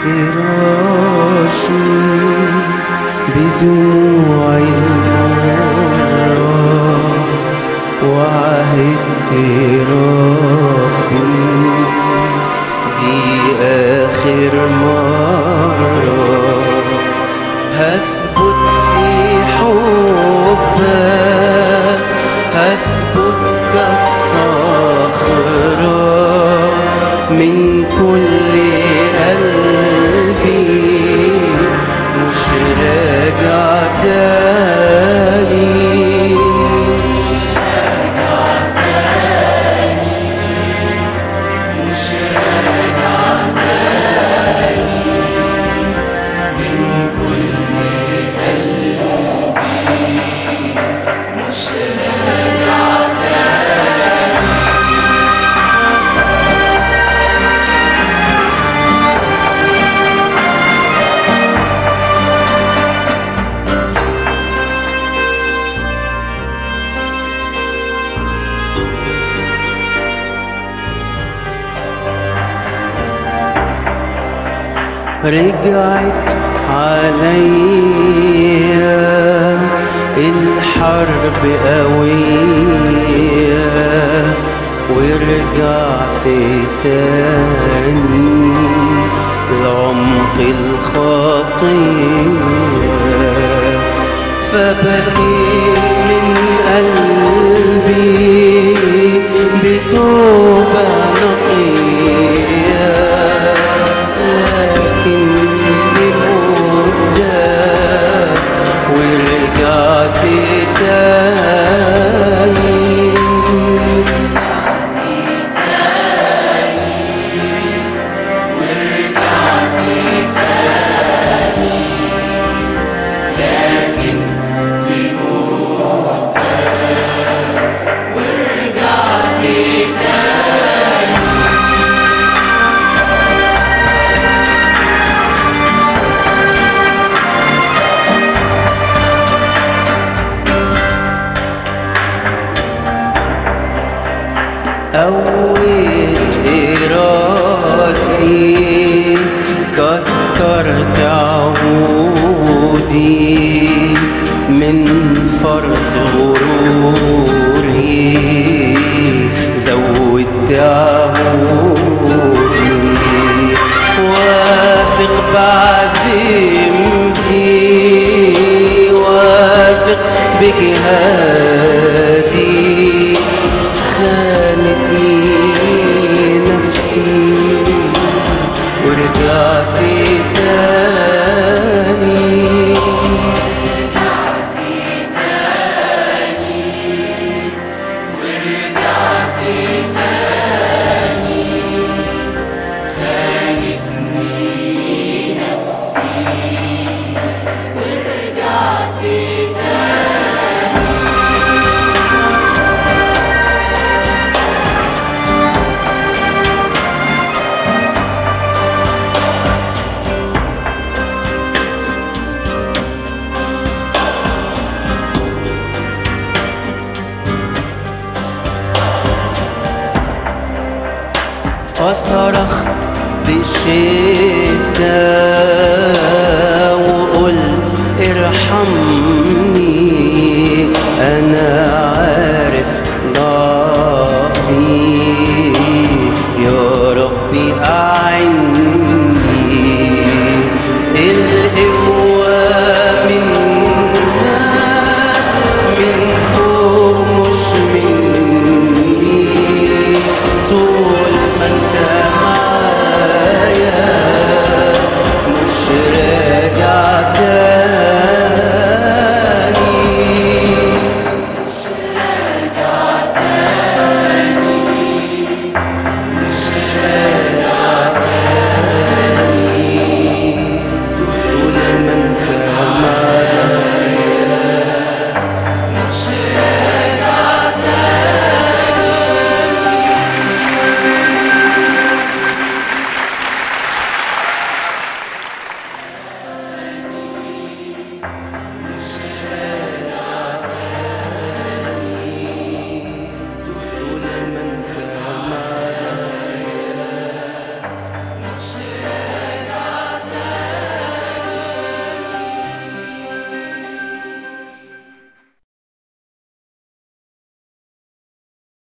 فراشي بدموع المرة وعهدت ربي دي آخر مرة هثبت في حبك هثبت كالصخرة من كل قلبي مش راجع تاني مش راجع تاني من كل قلبي مش راجع رجعت عليا الحرب قوية ورجعت تاني لعمق الخطية فبكيت من قلبي بتوبة نقية ورجعت تاني لكن بموت ورجعت تاني قويت إرادتي كترت عهودي من فرط غروري زودت عهودي واثق بعزيمتي واثق بجهادي خانتني نفسي ورجعت تاني ورجعت تاني خانتني نفسي ورجعت فصرخت بشدة وقلت ارحمني أنا عارف ضعفي يا ربي